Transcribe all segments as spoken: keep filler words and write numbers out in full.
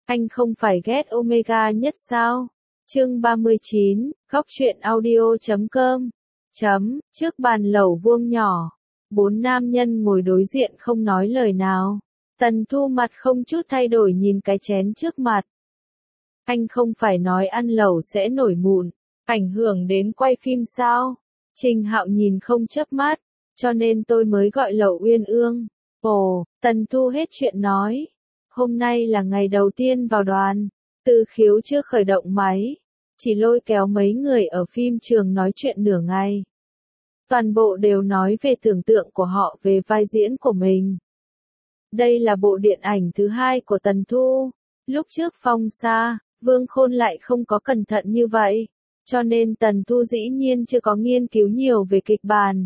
Anh không phải ghét Omega nhất sao? Chương ba mươi chín, góc truyện audio chấm com. Chấm, trước bàn lẩu vuông nhỏ. Bốn nam nhân ngồi đối diện không nói lời nào. Tần Thu mặt không chút thay đổi nhìn cái chén trước mặt. Anh không phải nói ăn lẩu sẽ nổi mụn, ảnh hưởng đến quay phim sao? Trình Hạo nhìn không chớp mắt, cho nên tôi mới gọi lẩu uyên ương. Ồ, Tần Thu hết chuyện nói. Hôm nay là ngày đầu tiên vào đoàn, Từ Khiếu chưa khởi động máy, chỉ lôi kéo mấy người ở phim trường nói chuyện nửa ngày. Toàn bộ đều nói về tưởng tượng của họ về vai diễn của mình. Đây là bộ điện ảnh thứ hai của Tần Thu. Lúc trước Phong Sa, Vương Khôn lại không có cẩn thận như vậy, cho nên Tần Thu dĩ nhiên chưa có nghiên cứu nhiều về kịch bản.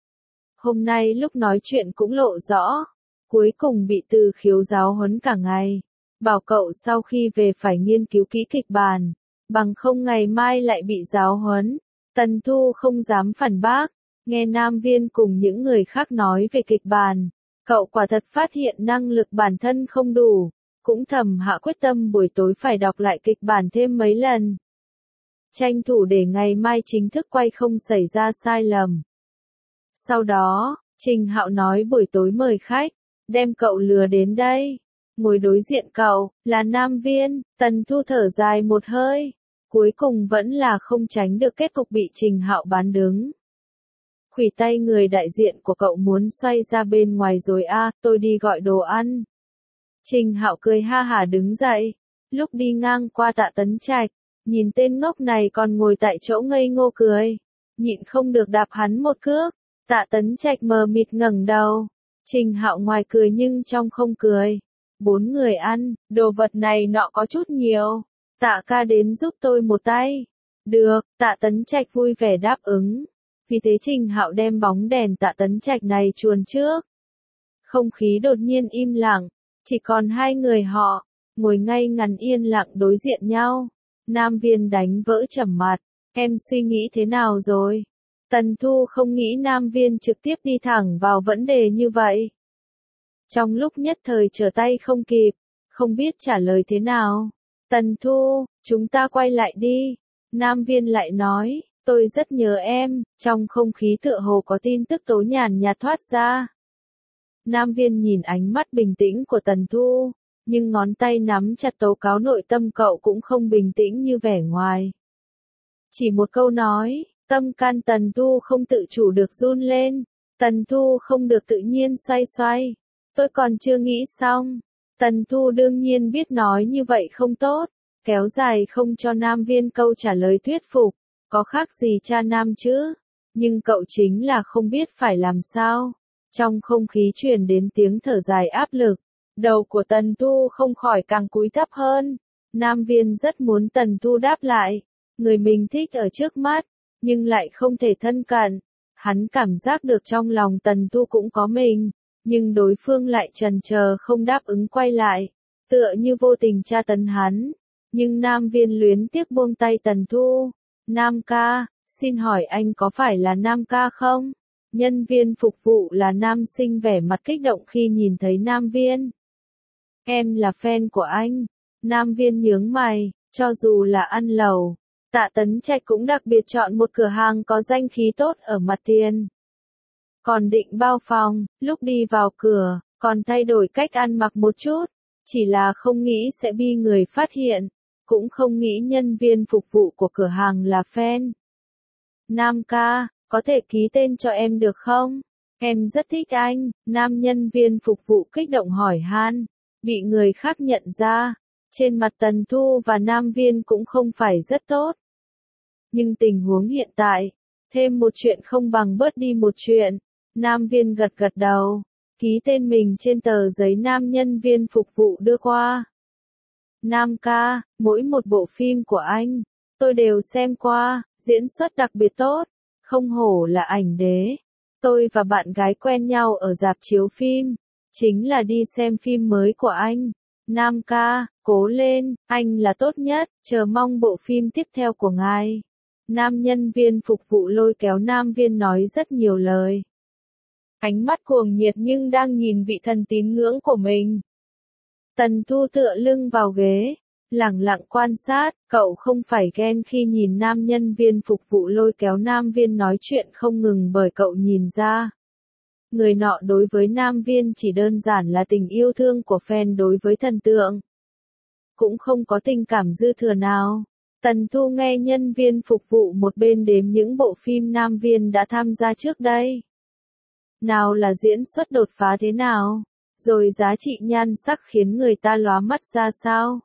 Hôm nay lúc nói chuyện cũng lộ rõ, cuối cùng bị Từ Khiếu giáo huấn cả ngày, bảo cậu sau khi về phải nghiên cứu kỹ kịch bản, bằng không ngày mai lại bị giáo huấn. Tần Thu không dám phản bác, nghe Nam Viên cùng những người khác nói về kịch bản, cậu quả thật phát hiện năng lực bản thân không đủ, cũng thầm hạ quyết tâm buổi tối phải đọc lại kịch bản thêm mấy lần. Tranh thủ để ngày mai chính thức quay không xảy ra sai lầm. Sau đó, Trình Hạo nói buổi tối mời khách, đem cậu lừa đến đây. Ngồi đối diện cậu, là Nam Viên. Tần Thu thở dài một hơi, cuối cùng vẫn là không tránh được kết cục bị Trình Hạo bán đứng. Khuỷu tay người đại diện của cậu muốn xoay ra bên ngoài rồi a, à, tôi đi gọi đồ ăn. Trình Hạo cười ha hả đứng dậy, lúc đi ngang qua Tạ Tấn Trạch, nhìn tên ngốc này còn ngồi tại chỗ ngây ngô cười, nhịn không được đạp hắn một cước. Tạ Tấn Trạch mờ mịt ngẩng đầu, Trình Hạo ngoài cười nhưng trong không cười. Bốn người ăn, đồ vật này nọ có chút nhiều, Tạ ca đến giúp tôi một tay. Được, Tạ Tấn Trạch vui vẻ đáp ứng. Vì thế Trình Hạo đem bóng đèn Tạ Tấn Trạch này chuồn trước. Không khí đột nhiên im lặng, chỉ còn hai người họ, ngồi ngay ngắn yên lặng đối diện nhau. Nam Viên đánh vỡ trầm mặt, em suy nghĩ thế nào rồi? Tần Thu không nghĩ Nam Viên trực tiếp đi thẳng vào vấn đề như vậy. Trong lúc nhất thời trở tay không kịp, không biết trả lời thế nào. Tần Thu, chúng ta quay lại đi. Nam Viên lại nói, tôi rất nhớ em. Trong không khí tựa hồ có tin tức tố nhàn nhạt thoát ra. Nam Viên nhìn ánh mắt bình tĩnh của Tần Thu, nhưng ngón tay nắm chặt tố cáo nội tâm cậu cũng không bình tĩnh như vẻ ngoài. Chỉ một câu nói, tâm can Tần Thu không tự chủ được run lên. Tần Thu không được tự nhiên xoay xoay. Tôi còn chưa nghĩ xong. Tần Thu đương nhiên biết nói như vậy không tốt, kéo dài không cho Nam Viên câu trả lời thuyết phục, có khác gì cha nam chứ, nhưng cậu chính là không biết phải làm sao. Trong không khí truyền đến tiếng thở dài áp lực, đầu của Tần Thu không khỏi càng cúi thấp hơn. Nam Viên rất muốn Tần Thu đáp lại, người mình thích ở trước mắt, nhưng lại không thể thân cận. Hắn cảm giác được trong lòng Tần Thu cũng có mình, nhưng đối phương lại chần chờ không đáp ứng quay lại, tựa như vô tình tra tấn hắn. Nhưng Nam Viên luyến tiếc buông tay Tần Thu. Nam ca, xin hỏi anh có phải là Nam ca không? Nhân viên phục vụ là nam sinh vẻ mặt kích động khi nhìn thấy Nam Viên. Em là fan của anh. Nam Viên nhướng mày, cho dù là ăn lẩu, Tạ Tấn Trạch cũng đặc biệt chọn một cửa hàng có danh khí tốt ở mặt tiền. Còn định bao phòng, lúc đi vào cửa, còn thay đổi cách ăn mặc một chút, chỉ là không nghĩ sẽ bị người phát hiện, cũng không nghĩ nhân viên phục vụ của cửa hàng là fan. Nam ca, có thể ký tên cho em được không? Em rất thích anh. Nam nhân viên phục vụ kích động hỏi han, bị người khác nhận ra, trên mặt Tần Thu và Nam Viên cũng không phải rất tốt. Nhưng tình huống hiện tại, thêm một chuyện không bằng bớt đi một chuyện. Nam Viên gật gật đầu, ký tên mình trên tờ giấy nam nhân viên phục vụ đưa qua. Nam ca, mỗi một bộ phim của anh, tôi đều xem qua, diễn xuất đặc biệt tốt, không hổ là ảnh đế. Tôi và bạn gái quen nhau ở rạp chiếu phim, chính là đi xem phim mới của anh. Nam ca, cố lên, anh là tốt nhất, chờ mong bộ phim tiếp theo của ngài. Nam nhân viên phục vụ lôi kéo Nam Viên nói rất nhiều lời. Ánh mắt cuồng nhiệt nhưng đang nhìn vị thần tín ngưỡng của mình. Tần Thu tựa lưng vào ghế, lẳng lặng quan sát, cậu không phải ghen khi nhìn nam nhân viên phục vụ lôi kéo nam viên nói chuyện không ngừng bởi cậu nhìn ra. Người nọ đối với nam viên chỉ đơn giản là tình yêu thương của fan đối với thần tượng. Cũng không có tình cảm dư thừa nào. Tần Thu nghe nhân viên phục vụ một bên đếm những bộ phim nam viên đã tham gia trước đây. Nào là diễn xuất đột phá thế nào, rồi giá trị nhan sắc khiến người ta lóa mắt ra sao.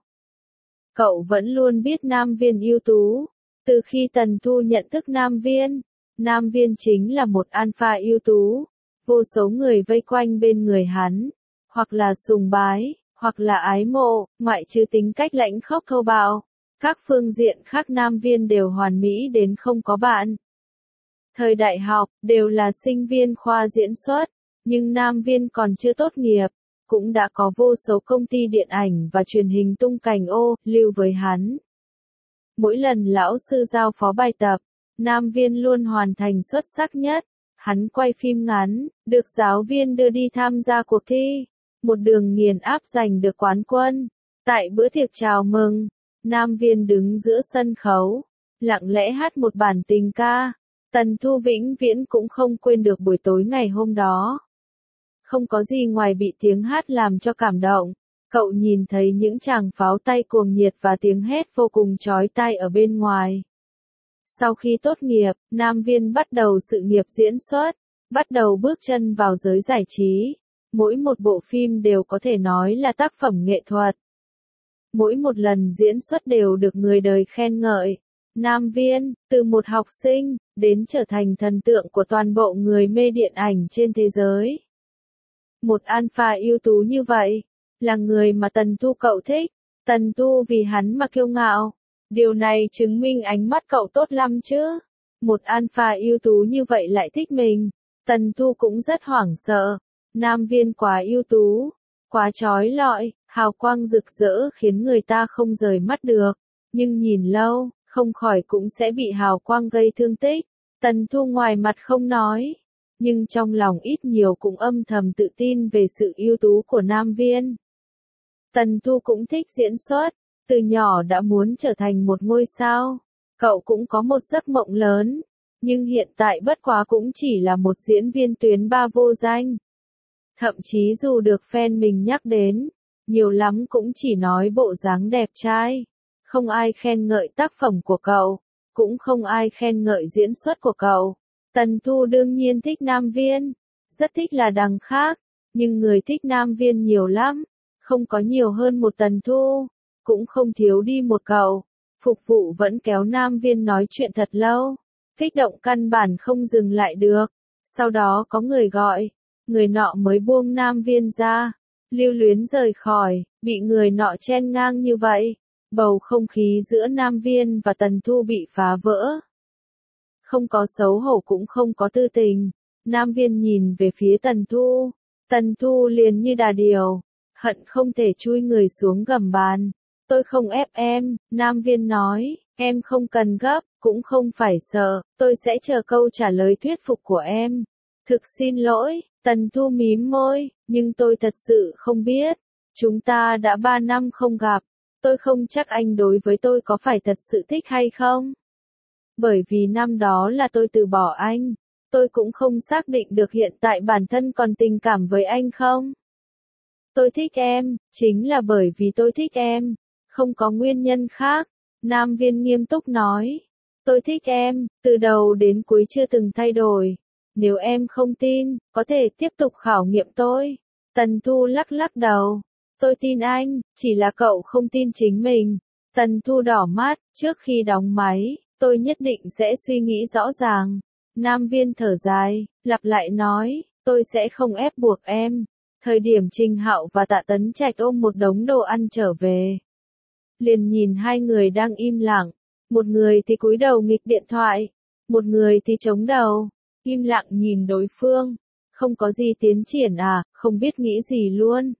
Cậu vẫn luôn biết nam viên ưu tú. Từ khi Tần Thu nhận thức nam viên, nam viên chính là một alpha ưu tú. Vô số người vây quanh bên người hắn, hoặc là sùng bái, hoặc là ái mộ, ngoại trừ tính cách lãnh khốc thô bạo. Các phương diện khác nam viên đều hoàn mỹ đến không có bạn. Thời đại học, đều là sinh viên khoa diễn xuất, nhưng nam viên còn chưa tốt nghiệp, cũng đã có vô số công ty điện ảnh và truyền hình tung cành ô, lưu với hắn. Mỗi lần lão sư giao phó bài tập, nam viên luôn hoàn thành xuất sắc nhất. Hắn quay phim ngắn, được giáo viên đưa đi tham gia cuộc thi, một đường nghiền áp giành được quán quân. Tại bữa tiệc chào mừng, nam viên đứng giữa sân khấu, lặng lẽ hát một bản tình ca. Tần Thu vĩnh viễn cũng không quên được buổi tối ngày hôm đó. Không có gì ngoài bị tiếng hát làm cho cảm động. Cậu nhìn thấy những tràng pháo tay cuồng nhiệt và tiếng hét vô cùng chói tai ở bên ngoài. Sau khi tốt nghiệp, nam viên bắt đầu sự nghiệp diễn xuất, bắt đầu bước chân vào giới giải trí. Mỗi một bộ phim đều có thể nói là tác phẩm nghệ thuật. Mỗi một lần diễn xuất đều được người đời khen ngợi. Nam viên, từ một học sinh, đến trở thành thần tượng của toàn bộ người mê điện ảnh trên thế giới. Một alpha ưu tú như vậy, là người mà Tần Thu cậu thích. Tần Thu vì hắn mà kiêu ngạo. Điều này chứng minh ánh mắt cậu tốt lắm chứ. Một alpha ưu tú như vậy lại thích mình. Tần Thu cũng rất hoảng sợ. Nam viên quá ưu tú, quá chói lọi, hào quang rực rỡ khiến người ta không rời mắt được. Nhưng nhìn lâu, không khỏi cũng sẽ bị hào quang gây thương tích. Tần Thu ngoài mặt không nói, nhưng trong lòng ít nhiều cũng âm thầm tự tin về sự ưu tú của nam viên. Tần Thu cũng thích diễn xuất. Từ nhỏ đã muốn trở thành một ngôi sao. Cậu cũng có một giấc mộng lớn. Nhưng hiện tại bất quá cũng chỉ là một diễn viên tuyến ba vô danh. Thậm chí dù được fan mình nhắc đến, nhiều lắm cũng chỉ nói bộ dáng đẹp trai. Không ai khen ngợi tác phẩm của cậu. Cũng không ai khen ngợi diễn xuất của cậu. Tần Thu đương nhiên thích nam viên. Rất thích là đằng khác. Nhưng người thích nam viên nhiều lắm. Không có nhiều hơn một Tần Thu. Cũng không thiếu đi một cậu. Phục vụ vẫn kéo nam viên nói chuyện thật lâu. Kích động căn bản không dừng lại được. Sau đó có người gọi. Người nọ mới buông nam viên ra. Lưu luyến rời khỏi. Bị người nọ chen ngang như vậy. Bầu không khí giữa nam viên và Tần Thu bị phá vỡ. Không có xấu hổ cũng không có tư tình. Nam viên nhìn về phía Tần Thu. Tần Thu liền như đà điểu. Hận không thể chui người xuống gầm bàn. Tôi không ép em, nam viên nói, em không cần gấp, cũng không phải sợ, tôi sẽ chờ câu trả lời thuyết phục của em. Thực xin lỗi, Tần Thu mím môi, nhưng tôi thật sự không biết. Chúng ta đã ba năm không gặp, tôi không chắc anh đối với tôi có phải thật sự thích hay không. Bởi vì năm đó là tôi từ bỏ anh, tôi cũng không xác định được hiện tại bản thân còn tình cảm với anh không. Tôi thích em, chính là bởi vì tôi thích em. Không có nguyên nhân khác. Nam viên nghiêm túc nói. Tôi thích em, từ đầu đến cuối chưa từng thay đổi. Nếu em không tin, có thể tiếp tục khảo nghiệm tôi. Tần Thu lắc lắc đầu. Tôi tin anh, chỉ là cậu không tin chính mình. Tần Thu đỏ mắt, trước khi đóng máy, tôi nhất định sẽ suy nghĩ rõ ràng. Nam viên thở dài, lặp lại nói, tôi sẽ không ép buộc em. Thời điểm Trình Hạo và Tạ Tấn Trạch ôm một đống đồ ăn trở về. Liền nhìn hai người đang im lặng. Một người thì cúi đầu nghịch điện thoại. Một người thì chống đầu. Im lặng nhìn đối phương. Không có gì tiến triển à, không biết nghĩ gì luôn.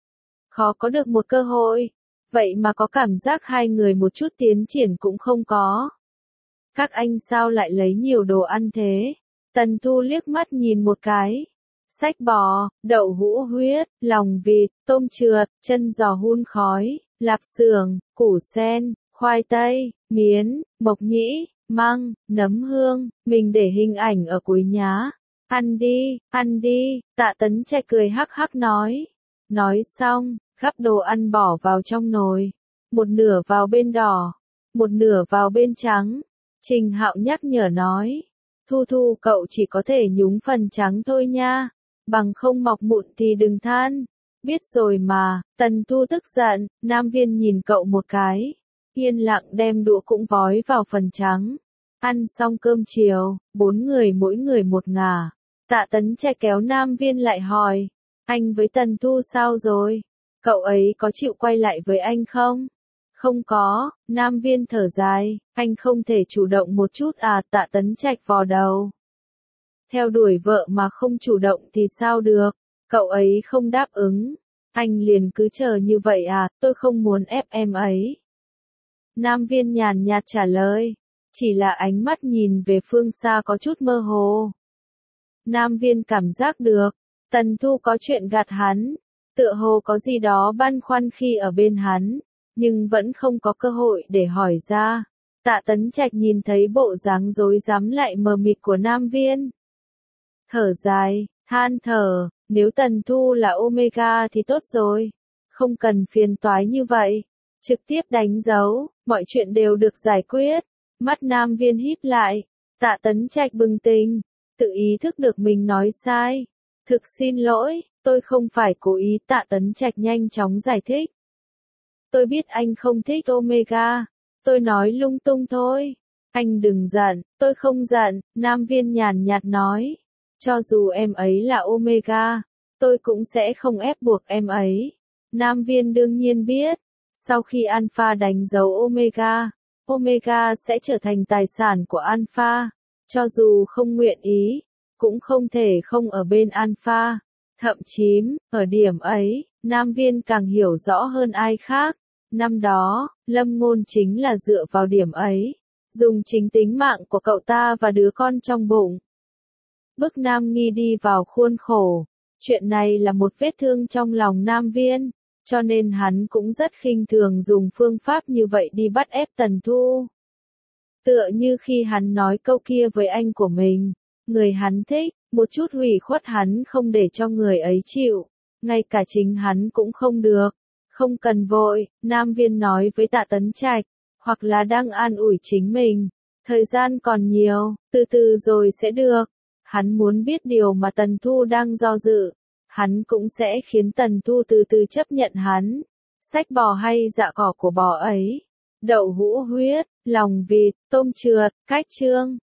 Khó có được một cơ hội. Vậy mà có cảm giác hai người một chút tiến triển cũng không có. Các anh sao lại lấy nhiều đồ ăn thế? Tần Thu liếc mắt nhìn một cái. sách bò, đậu hũ huyết, lòng vịt, tôm trượt, chân giò hun khói, lạp xưởng, củ sen, khoai tây, miến, mộc nhĩ, măng, nấm hương, mình để hình ảnh ở cuối nhá. Ăn đi, ăn đi, Tạ Tấn Trạch cười hắc hắc nói. Nói xong, gắp đồ ăn bỏ vào trong nồi. Một nửa vào bên đỏ, một nửa vào bên trắng. Trình Hạo nhắc nhở nói. Thu Thu cậu chỉ có thể nhúng phần trắng thôi nha. Bằng không mọc mụn thì đừng than. Biết rồi mà, Tần Thu tức giận, Nam Viên nhìn cậu một cái. Yên lặng đem đũa cũng vói vào phần trắng. Ăn xong cơm chiều, bốn người mỗi người một ngả. Tạ Tấn Trạch kéo Nam Viên lại hỏi. Anh với Tần Thu sao rồi? Cậu ấy có chịu quay lại với anh không? Không có, Nam Viên thở dài, anh không thể chủ động một chút à? Tạ Tấn Trạch vò đầu. Theo đuổi vợ mà không chủ động thì sao được? Cậu ấy không đáp ứng. Anh liền cứ chờ như vậy à? Tôi không muốn ép em ấy. Nam Viên nhàn nhạt trả lời. Chỉ là ánh mắt nhìn về phương xa có chút mơ hồ. Nam Viên cảm giác được. Tần Thu có chuyện gạt hắn. Tựa hồ có gì đó băn khoăn khi ở bên hắn. Nhưng vẫn không có cơ hội để hỏi ra. Tạ Tấn Trạch nhìn thấy bộ dáng rối rắm lại mờ mịt của Nam Viên. Thở dài, than thở, nếu Tần Thu là Omega thì tốt rồi. Không cần phiền toái như vậy. Trực tiếp đánh dấu, mọi chuyện đều được giải quyết. Mắt Nam Viên híp lại. Tạ Tấn Trạch bừng tỉnh, tự ý thức được mình nói sai. Thực xin lỗi, tôi không phải cố ý. Tạ Tấn Trạch nhanh chóng giải thích. Tôi biết anh không thích Omega. Tôi nói lung tung thôi. Anh đừng giận, tôi không giận. Nam Viên nhàn nhạt nói. Cho dù em ấy là Omega, tôi cũng sẽ không ép buộc em ấy. Nam Viên đương nhiên biết. Sau khi Alpha đánh dấu Omega, Omega sẽ trở thành tài sản của Alpha. Cho dù không nguyện ý, cũng không thể không ở bên Alpha. Thậm chí, ở điểm ấy, Nam Viên càng hiểu rõ hơn ai khác. Năm đó, Lâm Ngôn chính là dựa vào điểm ấy, dùng chính tính mạng của cậu ta và đứa con trong bụng. Bức Nam Nghi đi vào khuôn khổ. Chuyện này là một vết thương trong lòng Nam Viên, cho nên hắn cũng rất khinh thường dùng phương pháp như vậy đi bắt ép Tần Thu. Tựa như khi hắn nói câu kia với anh của mình, người hắn thích, một chút hủy khuất hắn không để cho người ấy chịu, ngay cả chính hắn cũng không được. Không cần vội, Nam Viên nói với Tạ Tấn Trạch, hoặc là đang an ủi chính mình. Thời gian còn nhiều, từ từ rồi sẽ được. Hắn muốn biết điều mà Tần Thu đang do dự. Hắn cũng sẽ khiến Tần Thu từ từ chấp nhận hắn. Sách bò hay dạ cỏ của bò ấy. Đậu hũ huyết, lòng vịt, tôm trượt, cách chương.